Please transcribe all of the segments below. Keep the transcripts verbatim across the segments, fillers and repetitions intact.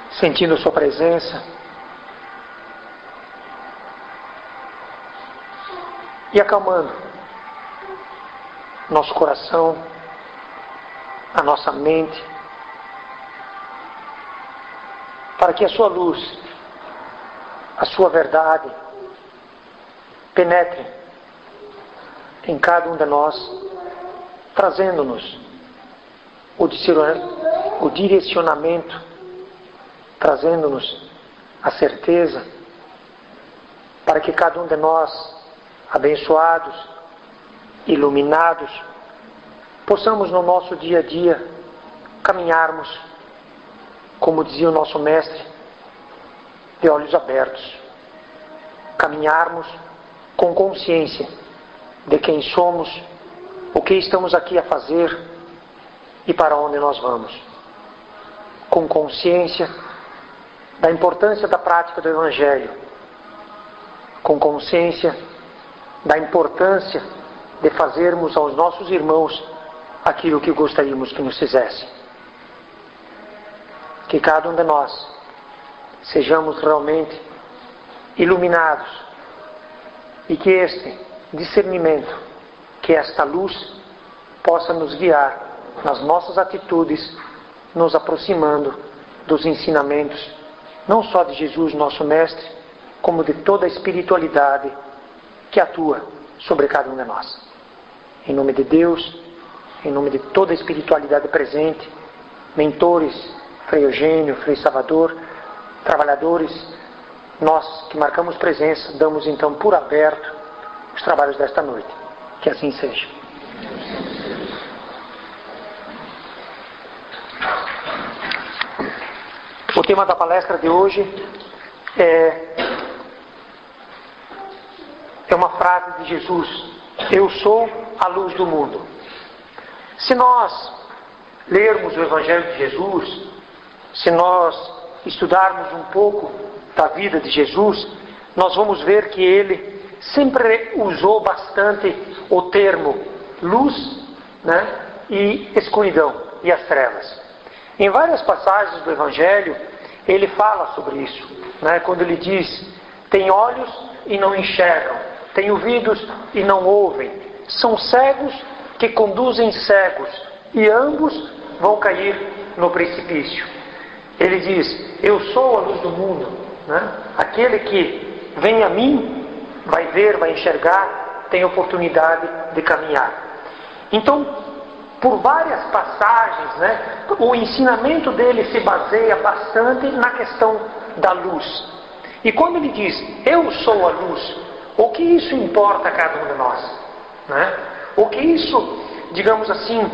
sentindo a sua presença e acalmando nosso coração, a nossa mente, para que a sua luz, a sua verdade penetre em cada um de nós, trazendo-nos o direcionamento, trazendo-nos a certeza, para que cada um de nós, abençoados, iluminados, possamos no nosso dia a dia caminharmos, como dizia o nosso mestre, de olhos abertos, caminharmos com consciência de quem somos, o que estamos aqui a fazer e para onde nós vamos, com consciência da importância da prática do Evangelho, com consciência da importância de fazermos aos nossos irmãos aquilo que gostaríamos que nos fizessem. Que cada um de nós sejamos realmente iluminados e que este discernimento, que esta luz possa nos guiar nas nossas atitudes, nos aproximando dos ensinamentos, não só de Jesus, nosso Mestre, como de toda a espiritualidade que atua sobre cada um de nós. Em nome de Deus, em nome de toda a espiritualidade presente, mentores, Frei Eugênio, Frei Salvador, trabalhadores, nós que marcamos presença, damos então por aberto os trabalhos desta noite. Que assim seja. O tema da palestra de hoje é, é uma frase de Jesus: eu sou a luz do mundo. Se nós lermos o Evangelho de Jesus, se nós estudarmos um pouco da vida de Jesus, nós vamos ver que ele sempre usou bastante o termo luz, né, e escuridão e as trevas. Em várias passagens do Evangelho, ele fala sobre isso, né, quando ele diz: tem olhos e não enxergam, tem ouvidos e não ouvem, são cegos que conduzem cegos, e ambos vão cair no precipício. Ele diz: eu sou a luz do mundo, né? Aquele que vem a mim vai ver, vai enxergar, tem oportunidade de caminhar. Então, por várias passagens, né, o ensinamento dele se baseia bastante na questão da luz. E quando ele diz: eu sou a luz, o que isso importa a cada um de nós, né? O que isso, digamos assim,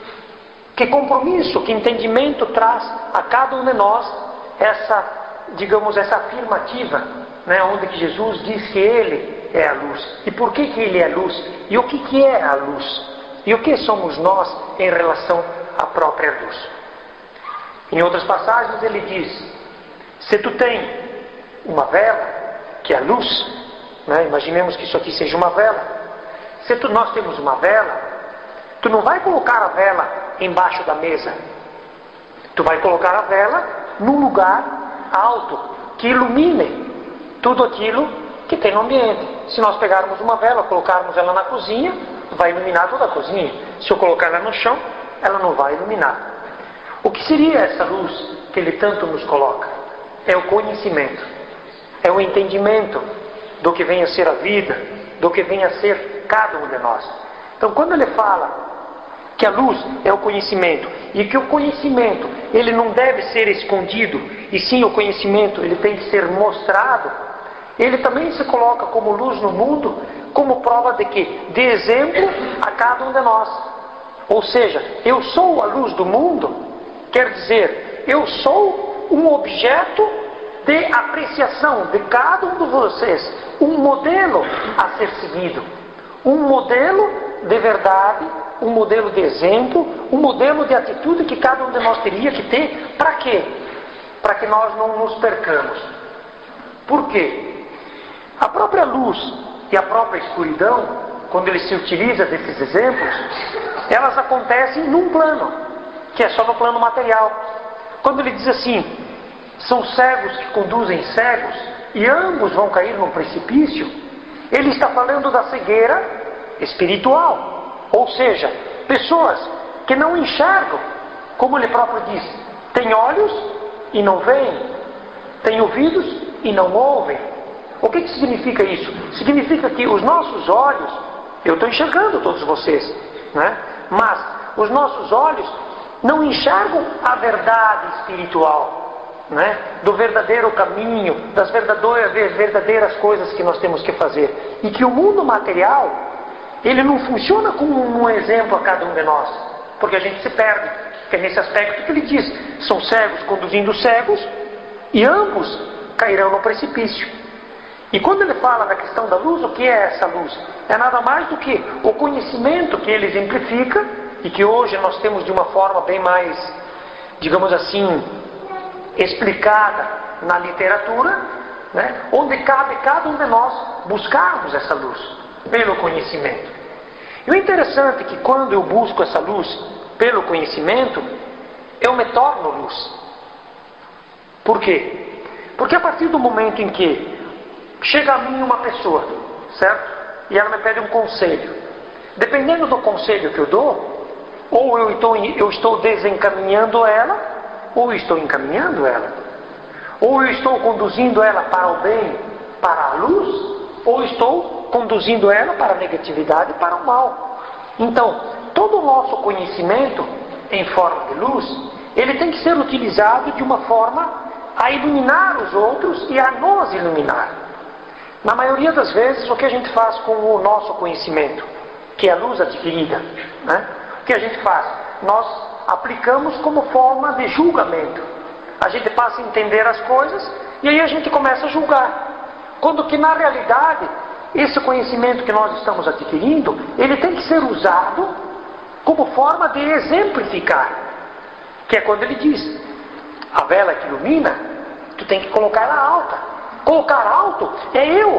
que compromisso, que entendimento traz a cada um de nós essa, digamos, essa afirmativa, né, onde que Jesus diz que ele é a luz. E por que que ele é a luz? E o que que é a luz? E o que somos nós em relação à própria luz? Em outras passagens ele diz: se tu tem uma vela, que é a luz, né, imaginemos que isso aqui seja uma vela. Se tu, nós temos uma vela, tu não vai colocar a vela embaixo da mesa. Tu vai colocar a vela num lugar alto, que ilumine tudo aquilo que tem no ambiente. Se nós pegarmos uma vela, colocarmos ela na cozinha, vai iluminar toda a cozinha. Se eu colocar ela no chão, ela não vai iluminar. O que seria essa luz que ele tanto nos coloca? É o conhecimento, é o entendimento do que vem a ser a vida, do que vem a ser cada um de nós. Então, quando ele fala que a luz é o conhecimento, e que o conhecimento ele não deve ser escondido, e sim o conhecimento ele tem que ser mostrado, ele também se coloca como luz no mundo, como prova de que? De exemplo a cada um de nós. Ou seja, eu sou a luz do mundo, quer dizer, eu sou um objeto de apreciação de cada um de vocês, um modelo a ser seguido, um modelo de verdade, um modelo de exemplo, um modelo de atitude que cada um de nós teria que ter. Para quê? Para que nós não nos percamos. Por quê? A própria luz e a própria escuridão, quando ele se utiliza desses exemplos, elas acontecem num plano, que é só no plano material. Quando ele diz assim: são cegos que conduzem cegos, e ambos vão cair num precipício, ele está falando da cegueira espiritual. Ou seja, pessoas que não enxergam, como ele próprio diz, tem olhos e não veem, tem ouvidos e não ouvem. O que, que significa isso? Significa que os nossos olhos, eu estou enxergando todos vocês, né? Mas os nossos olhos não enxergam a verdade espiritual, né? Do verdadeiro caminho, das verdadeiras, verdadeiras coisas que nós temos que fazer. E que o mundo material, ele não funciona como um exemplo a cada um de nós, porque a gente se perde. Que é nesse aspecto que ele diz, são cegos conduzindo cegos, e ambos cairão no precipício. E quando ele fala da questão da luz, o que é essa luz? É nada mais do que o conhecimento que ele exemplifica, e que hoje nós temos de uma forma bem mais, digamos assim, explicada na literatura, né? Onde cabe cada um de nós buscarmos essa luz, pelo conhecimento. E o interessante é que quando eu busco essa luz pelo conhecimento, eu me torno luz. Por quê? Porque a partir do momento em que chega a mim uma pessoa, certo? E ela me pede um conselho. Dependendo do conselho que eu dou, ou eu estou, eu estou desencaminhando ela, ou eu estou encaminhando ela. Ou eu estou conduzindo ela para o bem, para a luz, ou estou conduzindo ela para a negatividade, para o mal. Então, todo o nosso conhecimento em forma de luz, ele tem que ser utilizado de uma forma a iluminar os outros e a nos iluminar. Na maioria das vezes, o que a gente faz com o nosso conhecimento, que é a luz adquirida, né? O que a gente faz? Nós aplicamos como forma de julgamento. A gente passa a entender as coisas e aí a gente começa a julgar. Quando que na realidade, esse conhecimento que nós estamos adquirindo, ele tem que ser usado como forma de exemplificar. Que é quando ele diz, a vela que ilumina, tu tem que colocar ela alta. Colocar alto é eu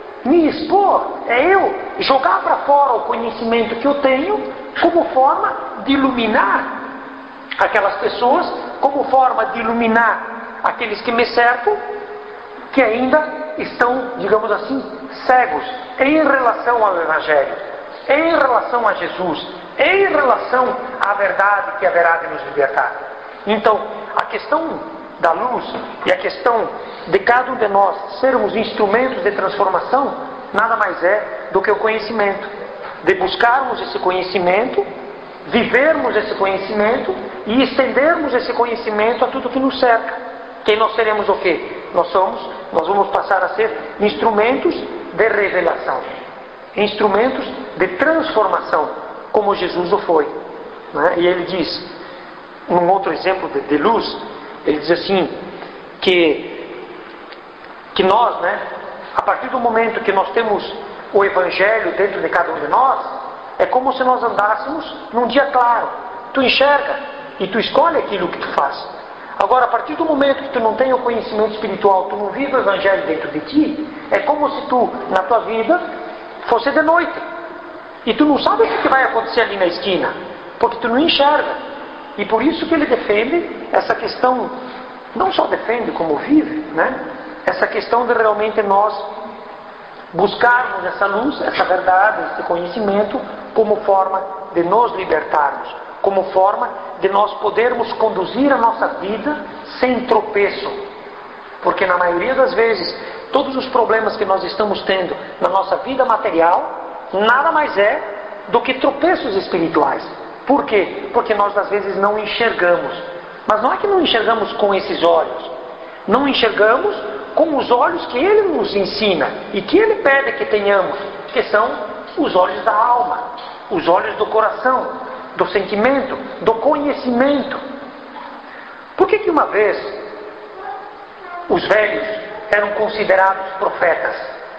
me expor, é eu jogar para fora o conhecimento que eu tenho como forma de iluminar aquelas pessoas, como forma de iluminar aqueles que me cercam, que ainda estão, digamos assim, cegos em relação ao Evangelho, em relação a Jesus, em relação à verdade que haverá de nos libertar. Então, a questão da luz e a questão de cada um de nós sermos instrumentos de transformação, nada mais é do que o conhecimento. De buscarmos esse conhecimento, vivermos esse conhecimento e estendermos esse conhecimento a tudo que nos cerca. Que nós seremos o quê? Nós somos, nós vamos passar a ser instrumentos de revelação, instrumentos de transformação, como Jesus o foi, né? E ele diz, num outro exemplo de, de luz, ele diz assim, que, que nós, né, a partir do momento que nós temos o Evangelho dentro de cada um de nós, é como se nós andássemos num dia claro. Tu enxerga e tu escolhe aquilo que tu faz. Agora, a partir do momento que tu não tem o conhecimento espiritual, tu não vive o Evangelho dentro de ti, é como se tu, na tua vida, fosse de noite. E tu não sabe o que vai acontecer ali na esquina, porque tu não enxerga. E por isso que ele defende essa questão, não só defende como vive, né? Essa questão de realmente nós buscarmos essa luz, essa verdade, esse conhecimento, como forma de nos libertarmos, como forma de nós podermos conduzir a nossa vida sem tropeço. Porque na maioria das vezes, todos os problemas que nós estamos tendo na nossa vida material, nada mais é do que tropeços espirituais. Por quê? Porque nós às vezes não enxergamos. Mas não é que não enxergamos com esses olhos. Não enxergamos com os olhos que Ele nos ensina e que Ele pede que tenhamos, que são os olhos da alma, os olhos do coração, do sentimento, do conhecimento. Por que que uma vez os velhos eram considerados profetas?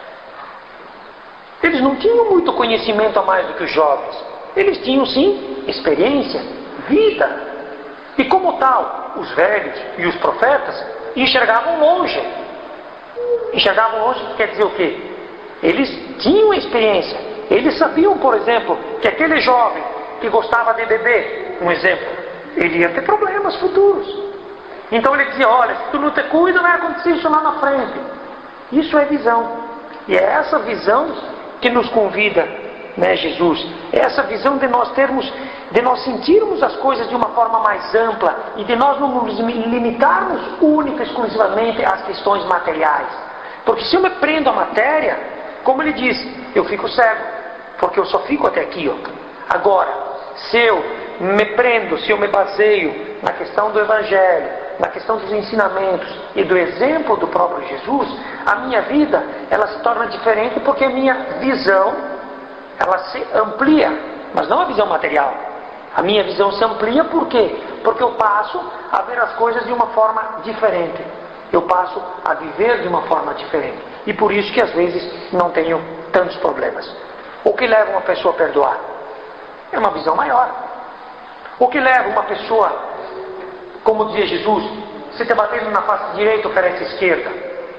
Eles não tinham muito conhecimento a mais do que os jovens. Eles tinham sim experiência, vida. E como tal, os velhos e os profetas enxergavam longe. Enxergavam longe quer dizer o quê? Eles tinham experiência. Eles sabiam, por exemplo, que aquele jovem que gostava de beber, um exemplo, ele ia ter problemas futuros. Então ele dizia, olha, se tu não te cuida, vai acontecer isso lá na frente. Isso é visão. E é essa visão que nos convida, né, Jesus? É essa visão de nós termos, de nós sentirmos as coisas de uma forma mais ampla e de nós não nos limitarmos única e exclusivamente às questões materiais. Porque se eu me prendo à matéria, como ele diz, eu fico cego, porque eu só fico até aqui, ó. Agora, se eu me prendo, se eu me baseio na questão do Evangelho, na questão dos ensinamentos e do exemplo do próprio Jesus, a minha vida, ela se torna diferente porque a minha visão, ela se amplia, mas não a visão material. A minha visão se amplia por quê? Porque eu passo a ver as coisas de uma forma diferente. Eu passo a viver de uma forma diferente. E por isso que às vezes não tenho tantos problemas. O que leva uma pessoa a perdoar? É uma visão maior. O que leva uma pessoa, como dizia Jesus, se te batendo na face direita, oferece a esquerda?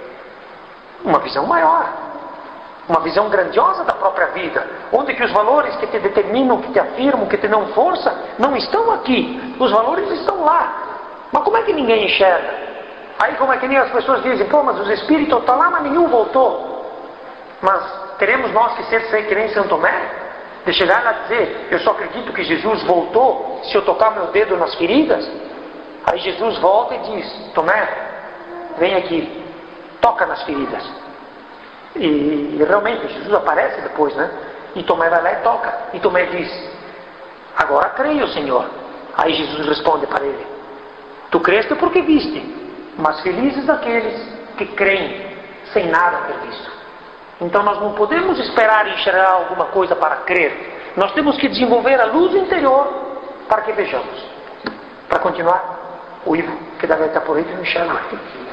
Uma visão maior. Uma visão grandiosa da própria vida. Onde que os valores que te determinam, que te afirmam, que te dão força, não estão aqui. Os valores estão lá. Mas como é que ninguém enxerga? Aí como é que nem as pessoas dizem, pô, mas os espíritos estão lá, mas nenhum voltou. Mas teremos nós que ser, ser que nem São Tomé? De chegar lá e dizer, eu só acredito que Jesus voltou se eu tocar meu dedo nas feridas? Aí Jesus volta e diz, Tomé, vem aqui, toca nas feridas. E, e realmente Jesus aparece depois, né? E Tomé vai lá e toca. E Tomé diz, agora creio, Senhor. Aí Jesus responde para ele, tu creste porque viste, mas felizes aqueles que creem sem nada ter visto. Então nós não podemos esperar enxergar alguma coisa para crer. Nós temos que desenvolver a luz interior para que vejamos. Para continuar, o Ivo, que deve estar por aí, não enxerga.